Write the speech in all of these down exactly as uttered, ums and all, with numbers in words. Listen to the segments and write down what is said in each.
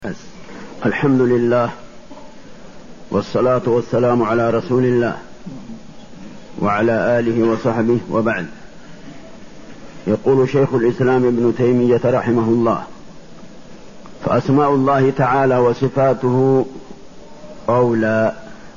الحمد لله والصلاة والسلام على رسول الله وعلى آله وصحبه وبعد. يقول شيخ الإسلام ابن تيمية رحمه الله: فأسماء الله تعالى وصفاته أولى.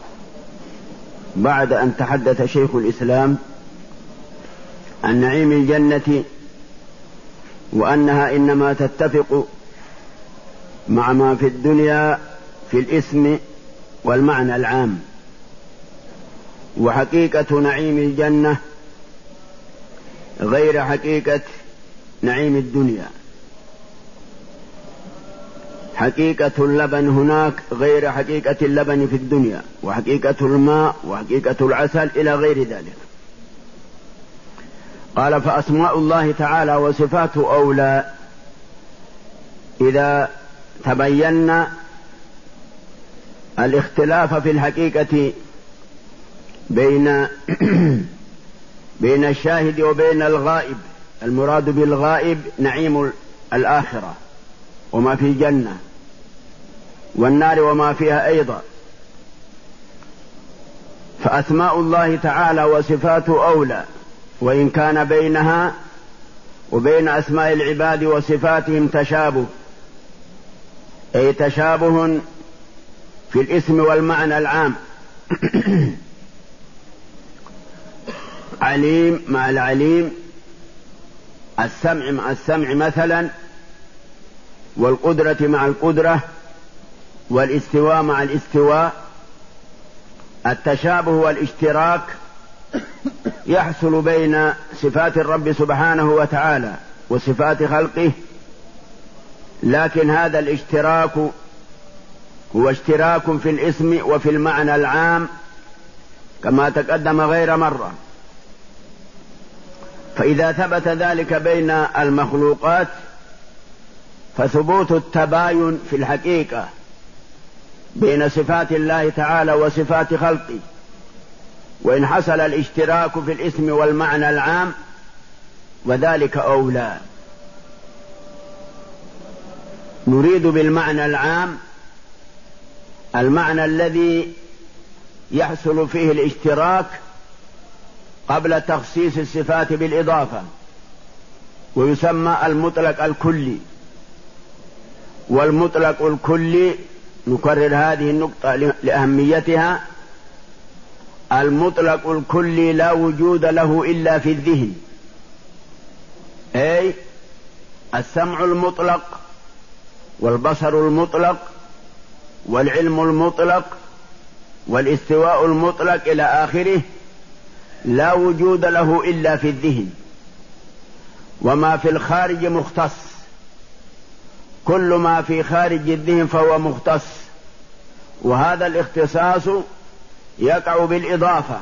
بعد أن تحدث شيخ الإسلام عن نعيم الجنة وأنها إنما تتفق مع ما في الدنيا في الاسم والمعنى العام، وحقيقة نعيم الجنة غير حقيقة نعيم الدنيا. حقيقة اللبن هناك غير حقيقة اللبن في الدنيا، وحقيقة الماء وحقيقة العسل إلى غير ذلك. قال: فأسماء الله تعالى وصفاته أولى. إذا تبين الاختلاف في الحقيقة بين بين الشاهد وبين الغائب، المراد بالغائب نعيم الآخرة وما في الجنة والنار وما فيها أيضا. فأسماء الله تعالى وصفاته أولى، وإن كان بينها وبين أسماء العباد وصفاتهم تشابه، أي تشابه في الاسم والمعنى العام. عليم مع العليم، السمع مع السمع مثلا، والقدرة مع القدرة، والاستواء مع الاستواء. التشابه والاشتراك يحصل بين صفات الرب سبحانه وتعالى وصفات خلقه، لكن هذا الاشتراك هو اشتراك في الاسم وفي المعنى العام كما تقدم غير مرة. فإذا ثبت ذلك بين المخلوقات فثبوت التباين في الحقيقة بين صفات الله تعالى وصفات خلقه. وإن حصل الاشتراك في الاسم والمعنى العام وذلك أولى. نريد بالمعنى العام المعنى الذي يحصل فيه الاشتراك قبل تخصيص الصفات بالإضافة، ويسمى المطلق الكلي. والمطلق الكلي، نكرر هذه النقطة لأهميتها، المطلق الكلي لا وجود له إلا في الذهن، أي السمع المطلق والبصر المطلق والعلم المطلق والاستواء المطلق إلى آخره، لا وجود له إلا في الذهن. وما في الخارج مختص، كل ما في خارج الذهن فهو مختص، وهذا الاختصاص يقع بالإضافة.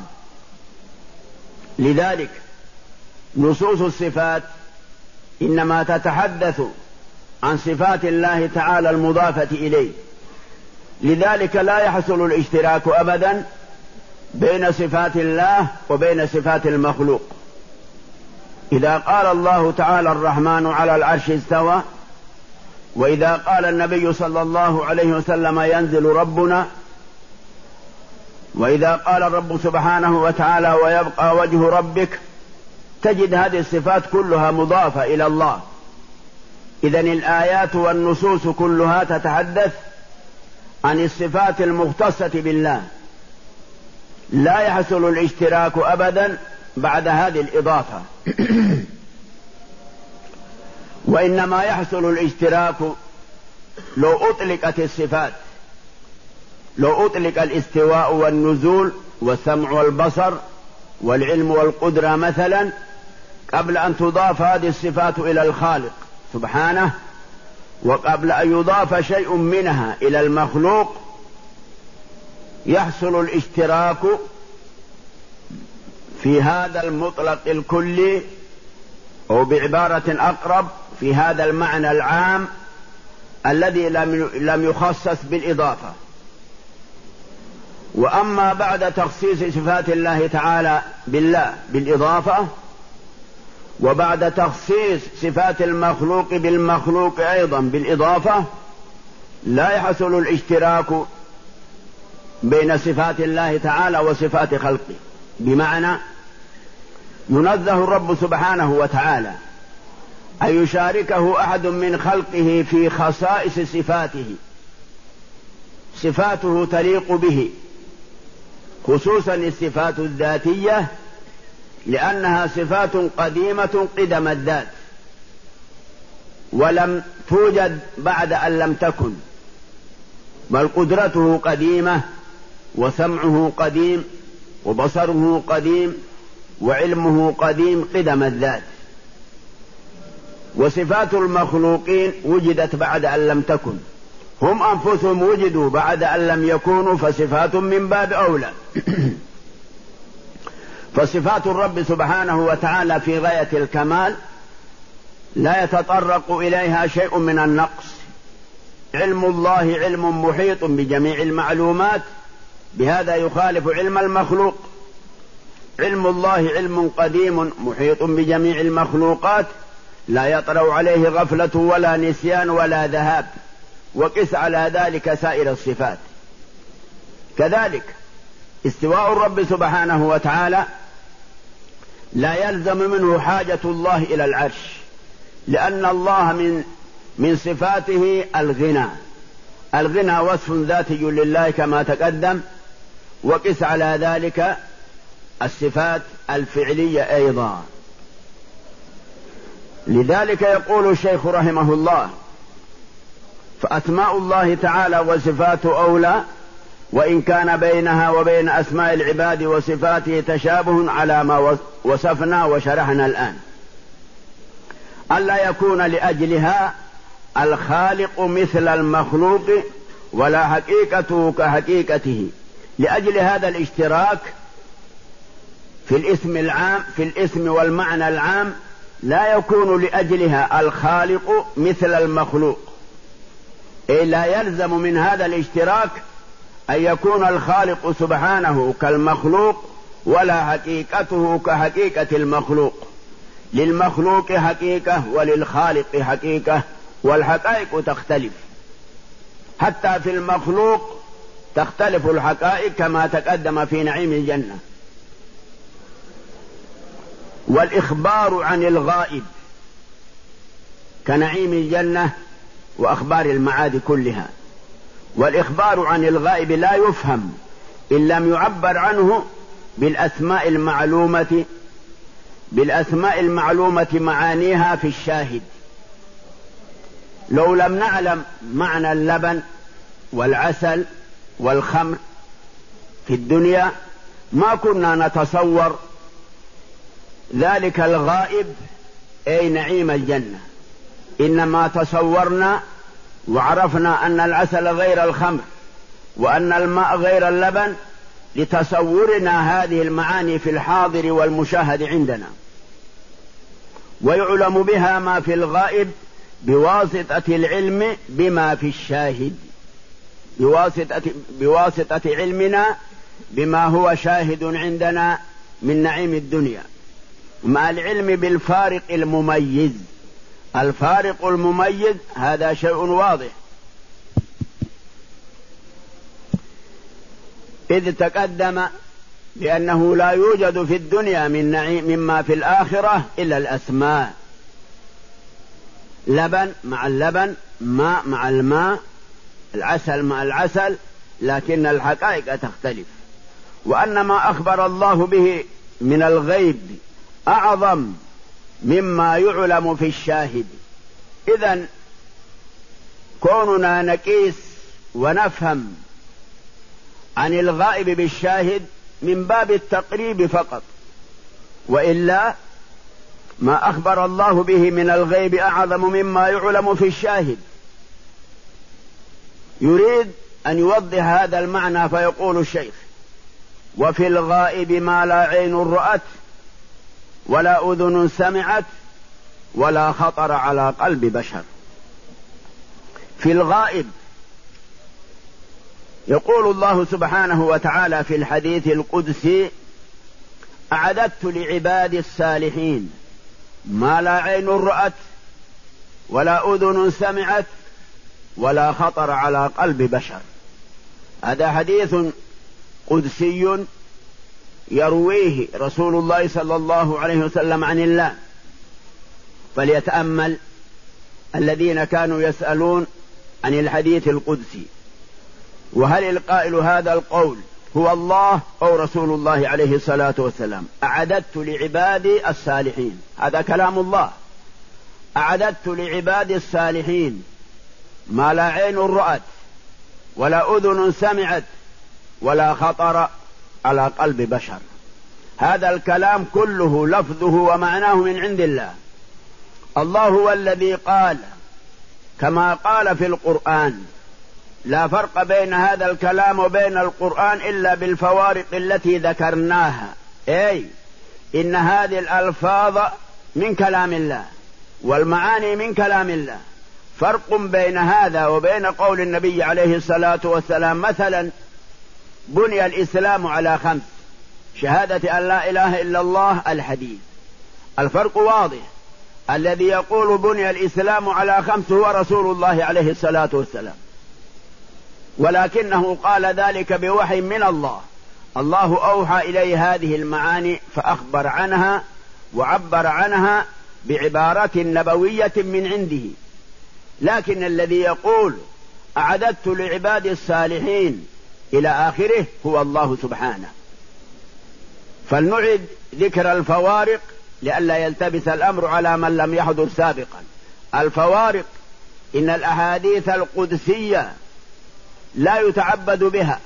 لذلك نصوص الصفات إنما تتحدث عن صفات الله تعالى المضافة إليه، لذلك لا يحصل الاشتراك أبدا بين صفات الله وبين صفات المخلوق. إذا قال الله تعالى الرحمن على العرش استوى، وإذا قال النبي صلى الله عليه وسلم ينزل ربنا، وإذا قال الرب سبحانه وتعالى ويبقى وجه ربك، تجد هذه الصفات كلها مضافة إلى الله. إذن الآيات والنصوص كلها تتحدث عن الصفات المختصة بالله، لا يحصل الاشتراك أبدا بعد هذه الإضافة. وإنما يحصل الاشتراك لو أطلقت الصفات، لو أطلق الاستواء والنزول والسمع والبصر والعلم والقدرة مثلا قبل أن تضاف هذه الصفات إلى الخالق سبحانه، وقبل أن يضاف شيء منها إلى المخلوق، يحصل الاشتراك في هذا المطلق الكلي، أو بعبارة أقرب في هذا المعنى العام الذي لم يخصص بالإضافة. وأما بعد تخصيص صفات الله تعالى بالله بالإضافة، وبعد تخصيص صفات المخلوق بالمخلوق أيضا بالإضافة، لا يحصل الاشتراك بين صفات الله تعالى وصفات خلقه، بمعنى ينزه الرب سبحانه وتعالى أن يشاركه أحد من خلقه في خصائص صفاته، صفاته تليق به، خصوصا الصفات الذاتية، لأنها صفات قديمة قدم الذات ولم توجد بعد أن لم تكن، بل قدرته قديمة وسمعه قديم وبصره قديم وعلمه قديم قدم الذات. وصفات المخلوقين وجدت بعد أن لم تكن، هم أنفسهم وجدوا بعد أن لم يكونوا، فصفات من باب أولى. فصفات الرب سبحانه وتعالى في غاية الكمال لا يتطرق إليها شيء من النقص. علم الله علم محيط بجميع المعلومات، بهذا يخالف علم المخلوق. علم الله علم قديم محيط بجميع المخلوقات، لا يطرأ عليه غفلة ولا نسيان ولا ذهاب، وقس على ذلك سائر الصفات. كذلك استواء الرب سبحانه وتعالى لا يلزم منه حاجة الله إلى العرش، لأن الله من من صفاته الغنى. الغنى وصف ذاتي لله كما تقدم، وقس على ذلك الصفات الفعلية أيضا. لذلك يقول الشيخ رحمه الله: فأسماء الله تعالى وصفاته أولى، وإن كان بينها وبين أسماء العباد وصفاته تشابه على ما وصفنا وشرحنا الآن، ألا يكون لأجلها الخالق مثل المخلوق ولا حقيقته كحقيقته. لأجل هذا الاشتراك في الاسم العام، في الاسم والمعنى العام، لا يكون لأجلها الخالق مثل المخلوق، إيه لا يلزم من هذا الاشتراك أن يكون الخالق سبحانه كالمخلوق ولا حقيقته كحقيقة المخلوق. للمخلوق حقيقة وللخالق حقيقة، والحقائق تختلف، حتى في المخلوق تختلف الحقائق كما تقدم في نعيم الجنة. والإخبار عن الغائب كنعيم الجنة وأخبار المعاد كلها. والإخبار عن الغائب لا يفهم إن لم يعبر عنه بالأسماء المعلومة بالأسماء المعلومة معانيها في الشاهد. لو لم نعلم معنى اللبن والعسل والخمر في الدنيا ما كنا نتصور ذلك الغائب، أي نعيم الجنة. إنما تصورنا وعرفنا أن العسل غير الخمر وأن الماء غير اللبن لتصورنا هذه المعاني في الحاضر والمشاهد عندنا، ويعلم بها ما في الغائب بواسطة العلم بما في الشاهد، بواسطة, بواسطة علمنا بما هو شاهد عندنا من نعيم الدنيا، مع العلم بالفارق المميز. الفارق المميز هذا شيء واضح، إذ تقدم بأنه لا يوجد في الدنيا من نعيم مما في الآخرة إلا الأسماء، لبن مع اللبن، ماء مع الماء، العسل مع العسل، لكن الحقائق تختلف. وأن ما أخبر الله به من الغيب أعظم مما يعلم في الشاهد. إذن كوننا نقيس ونفهم عن الغائب بالشاهد من باب التقريب فقط، وإلا ما أخبر الله به من الغيب أعظم مما يعلم في الشاهد. يريد أن يوضح هذا المعنى فيقول الشيخ: وفي الغائب ما لا عين رأت ولا أذن سمعت ولا خطر على قلب بشر. في الغائب يقول الله سبحانه وتعالى في الحديث القدسي: أعددت لعبادي الصالحين ما لا عين رأت ولا أذن سمعت ولا خطر على قلب بشر. هذا حديث قدسي يرويه رسول الله صلى الله عليه وسلم عن الله. فليتأمل الذين كانوا يسألون عن الحديث القدسي، وهل القائل هذا القول هو الله أو رسول الله عليه الصلاة والسلام؟ أعددت لعبادي الصالحين، هذا كلام الله. أعددت لعبادي الصالحين ما لا عين رأت ولا أذن سمعت ولا خطر على قلب بشر. هذا الكلام كله لفظه ومعناه من عند الله. الله هو الذي قال كما قال في القرآن. لا فرق بين هذا الكلام وبين القرآن إلا بالفوارق التي ذكرناها، أي إن هذه الألفاظ من كلام الله والمعاني من كلام الله. فرق بين هذا وبين قول النبي عليه الصلاة والسلام مثلا: بني الإسلام على خمس: شهادة أن لا إله إلا الله. الحديث الفرق واضح. الذي يقول بني الإسلام على خمس هو رسول الله عليه الصلاة والسلام، ولكنه قال ذلك بوحي من الله. الله أوحى إليه هذه المعاني فأخبر عنها وعبر عنها بعبارة نبوية من عنده. لكن الذي يقول أعددت لعبادي الصالحين إلى آخره هو الله سبحانه. فلنعد ذكر الفوارق لئلا يلتبس الأمر على من لم يحضر سابقا. الفوارق: إن الأحاديث القدسية لا يتعبد بها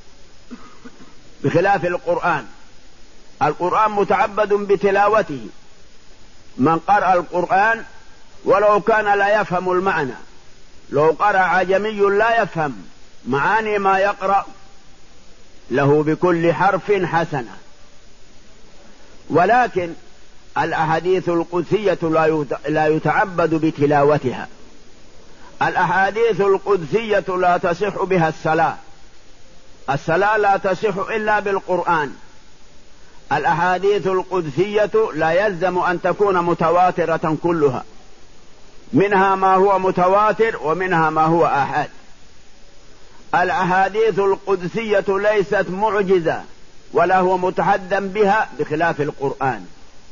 بخلاف القرآن. القرآن متعبد بتلاوته. من قرأ القرآن ولو كان لا يفهم المعنى، لو قرأ عجمي لا يفهم معاني ما يقرأ، له بكل حرف حسنة. ولكن الأحاديث القدسية لا يتعبد بتلاوتها. الأحاديث القدسية لا تصح بها الصلاة. الصلاة لا تصح إلا بالقرآن. الأحاديث القدسية لا يلزم أن تكون متواترة كلها، منها ما هو متواتر ومنها ما هو آحاد. الأحاديث القدسية ليست معجزة ولا هو متحدى بها بخلاف القرآن.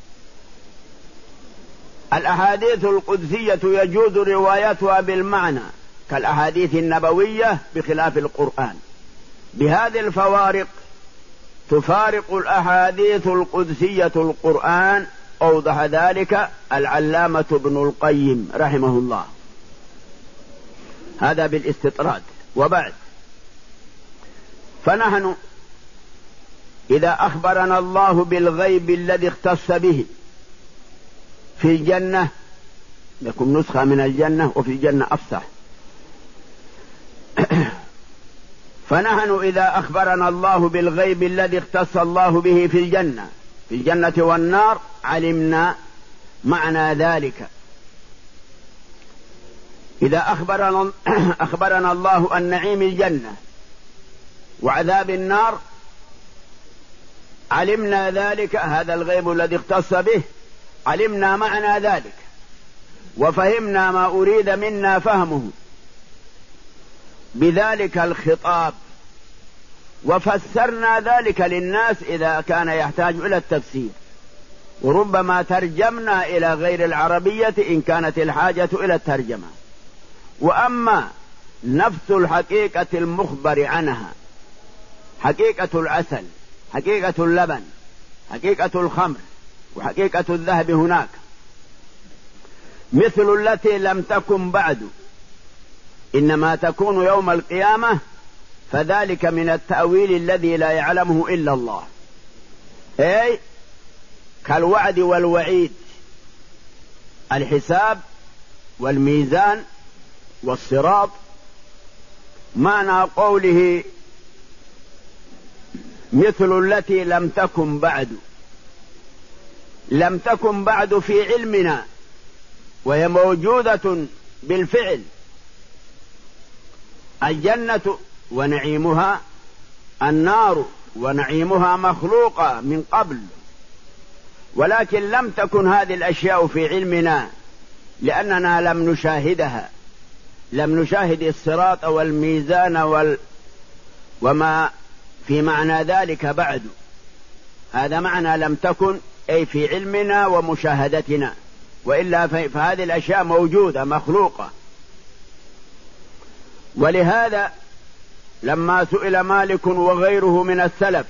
الأحاديث القدسية يجوز روايتها بالمعنى كالأحاديث النبوية بخلاف القرآن. بهذه الفوارق تفارق الأحاديث القدسية القرآن. أوضح ذلك العلامة ابن القيم رحمه الله. هذا بالاستطراد. وبعد، فنحن إذا أخبرنا الله بالغيب الذي اختص به في الجنة، لكم نسخة من الجنة وفي الجنة أفصح. فنحن إذا أخبرنا الله بالغيب الذي اختص الله به في الجنة في الجنة والنار علمنا معنى ذلك. إذا أخبرنا, أخبرنا الله عن نعيم الجنة وعذاب النار علمنا ذلك، هذا الغيب الذي اختص به، علمنا معنى ذلك وفهمنا ما أريد منا فهمه بذلك الخطاب، وفسرنا ذلك للناس إذا كان يحتاج إلى التفسير، وربما ترجمنا إلى غير العربية إن كانت الحاجة إلى الترجمة. وأما نفس الحقيقة المخبر عنها، حقيقة العسل، حقيقة اللبن، حقيقة الخمر، وحقيقة الذهب هناك، مثل التي لم تكن بعد إنما تكون يوم القيامة، فذلك من التأويل الذي لا يعلمه إلا الله، أي كالوعد والوعيد، الحساب والميزان والصراط. معنى قوله مثل التي لم تكن بعد، لم تكن بعد في علمنا وهي موجودة بالفعل. الجنة ونعيمها، النار ونعيمها مخلوقة من قبل، ولكن لم تكن هذه الأشياء في علمنا لأننا لم نشاهدها، لم نشاهد الصراط والميزان وال وما في معنى ذلك بعد. هذا معنى لم تكن أي في علمنا ومشاهدتنا، وإلا فهذه الأشياء موجودة مخلوقة. ولهذا لما سئل مالك وغيره من السلف،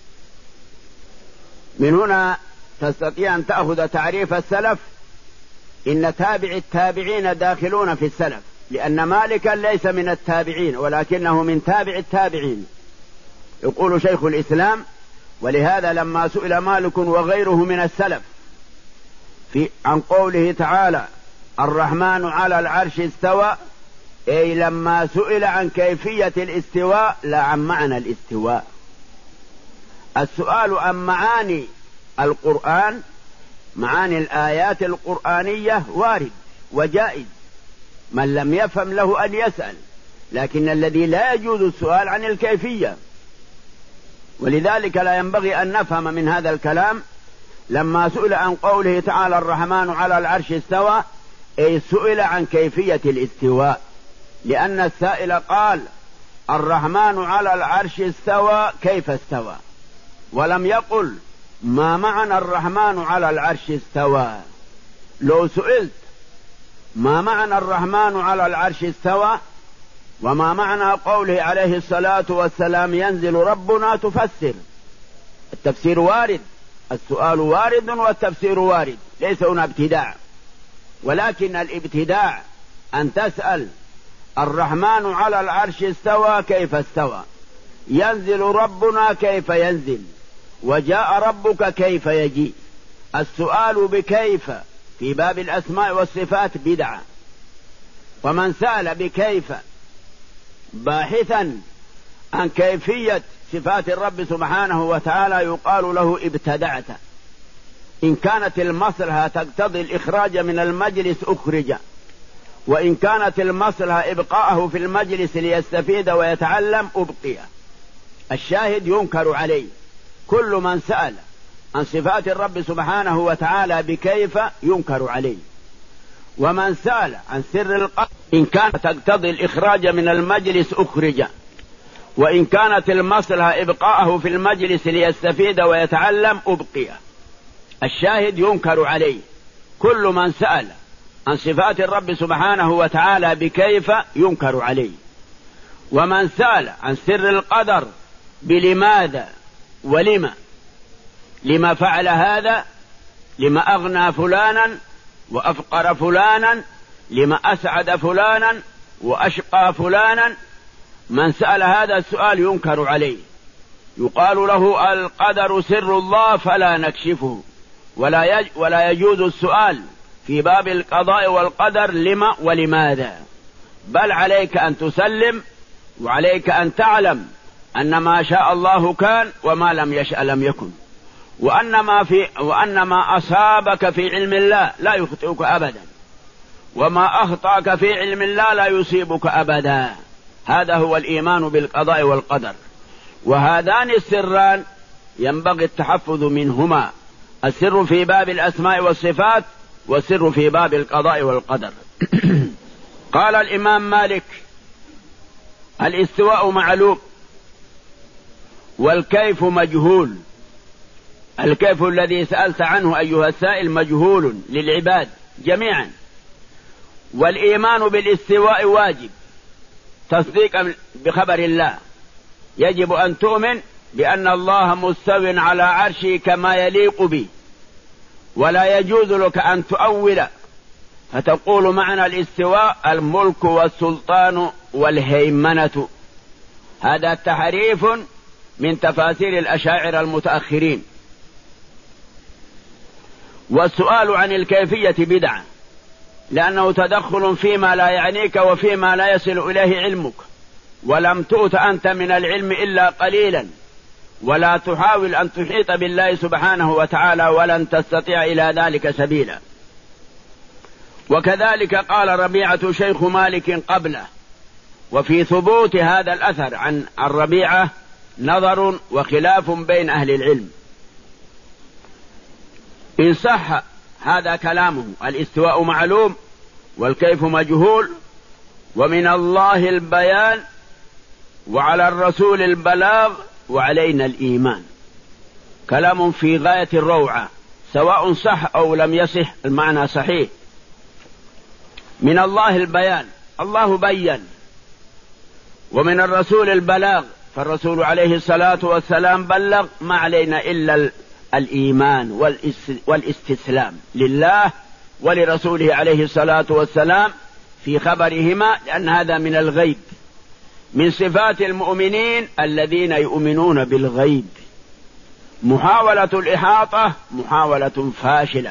من هنا تستطيع أن تأخذ تعريف السلف، إن تابع التابعين داخلون في السلف، لأن مالكا ليس من التابعين ولكنه من تابع التابعين، يقول شيخ الإسلام. ولهذا لما سئل مالك وغيره من السلف في عن قوله تعالى الرحمن على العرش استوى، أي لما سئل عن كيفية الاستواء لا عن معنى الاستواء. السؤال عن معاني القرآن، معاني الآيات القرآنية وارد وجائز، من لم يفهم له أن يسأل، لكن الذي لا يجوز السؤال عن الكيفية. ولذلك لا ينبغي أن نفهم من هذا الكلام لما سئل عن قوله تعالى الرحمن على العرش استوى، أي سئل عن كيفية الاستواء، لأن السائل قال الرحمن على العرش استوى كيف استوى، ولم يقل ما معنى الرحمن على العرش استوى. لو سئلت ما معنى الرحمن على العرش استوى وما معنى قوله عليه الصلاة والسلام ينزل ربنا تفسر. التفسير وارد، السؤال وارد والتفسير وارد، ليس هنا ابتداع، ولكن الابتداع أن تسأل الرحمن على العرش استوى كيف استوى، ينزل ربنا كيف ينزل، وجاء ربك كيف يجيء. السؤال بكيف في باب الأسماء والصفات بدعة، ومن سأل بكيف باحثا عن كيفية صفات الرب سبحانه وتعالى يقال له ابتدعت. إن كانت المصلحة تقتضي الإخراج من المجلس أخرج، وإن كانت المصلحة إبقاءه في المجلس ليستفيد ويتعلم أبقي. الشاهد ينكر عليه كل من سأل عن صفات الرب سبحانه وتعالى بكيف ينكر عليه. ومن سأل عن سر القدر إن كانت تقتضي الإخراج من المجلس أخرج، وإن كانت المصلحة إبقاءه في المجلس ليستفيد ويتعلم أبقي. الشاهد ينكر عليه كل من سأل عن صفات الرب سبحانه وتعالى بكيف ينكر عليه. ومن سأل عن سر القدر بلماذا ولما، لما فعل هذا، لما أغنى فلانا وأفقر فلانا، لما أسعد فلانا وأشقى فلانا، من سأل هذا السؤال ينكر عليه، يقال له القدر سر الله فلا نكشفه، ولا ولا يجوز السؤال في باب القضاء والقدر لما ولماذا، بل عليك أن تسلم، وعليك أن تعلم أن ما شاء الله كان وما لم يشأ لم يكن، وأن ما, في وأن ما أصابك في علم الله لا يخطئك أبدا، وما أخطأك في علم الله لا يصيبك أبدا. هذا هو الإيمان بالقضاء والقدر. وهذان السران ينبغي التحفظ منهما، السر في باب الأسماء والصفات، والسر في باب القضاء والقدر. قال الإمام مالك الاستواء معلوم والكيف مجهول. الكيف الذي سألت عنه أيها السائل مجهول للعباد جميعا. والإيمان بالاستواء واجب تصديقا بخبر الله، يجب أن تؤمن بأن الله مستو على عرشه كما يليق به، ولا يجوز لك أن تؤول فتقول معنى الاستواء الملك والسلطان والهيمنة. هذا تحريف من تفاسير الأشاعرة المتأخرين. والسؤال عن الكيفية بدعة، لأنه تدخل فيما لا يعنيك وفيما لا يصل إليه علمك، ولم تؤت أنت من العلم إلا قليلا، ولا تحاول أن تحيط بالله سبحانه وتعالى، ولن تستطيع إلى ذلك سبيلا. وكذلك قال ربيعة شيخ مالك قبله. وفي ثبوت هذا الأثر عن الربيعة نظر وخلاف بين أهل العلم. إن صح هذا كلامه الاستواء معلوم والكيف مجهول، ومن الله البيان وعلى الرسول البلاغ وعلينا الإيمان. كلام في غاية الروعة، سواء صح أو لم يصح المعنى صحيح. من الله البيان، الله بين، ومن الرسول البلاغ، فالرسول عليه الصلاة والسلام بلغ، ما علينا إلا الإيمان والاستسلام لله ولرسوله عليه الصلاة والسلام في خبرهما، لأن هذا من الغيب، من صفات المؤمنين الذين يؤمنون بالغيب. محاولة الإحاطة محاولة فاشلة.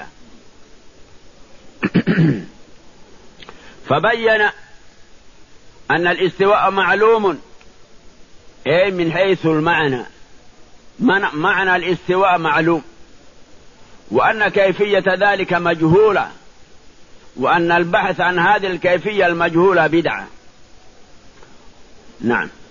فبين أن الاستواء معلوم، أي من حيث المعنى، معنى الاستواء معلوم، وأن كيفية ذلك مجهولة، وأن البحث عن هذه الكيفية المجهولة بدعة. نعم.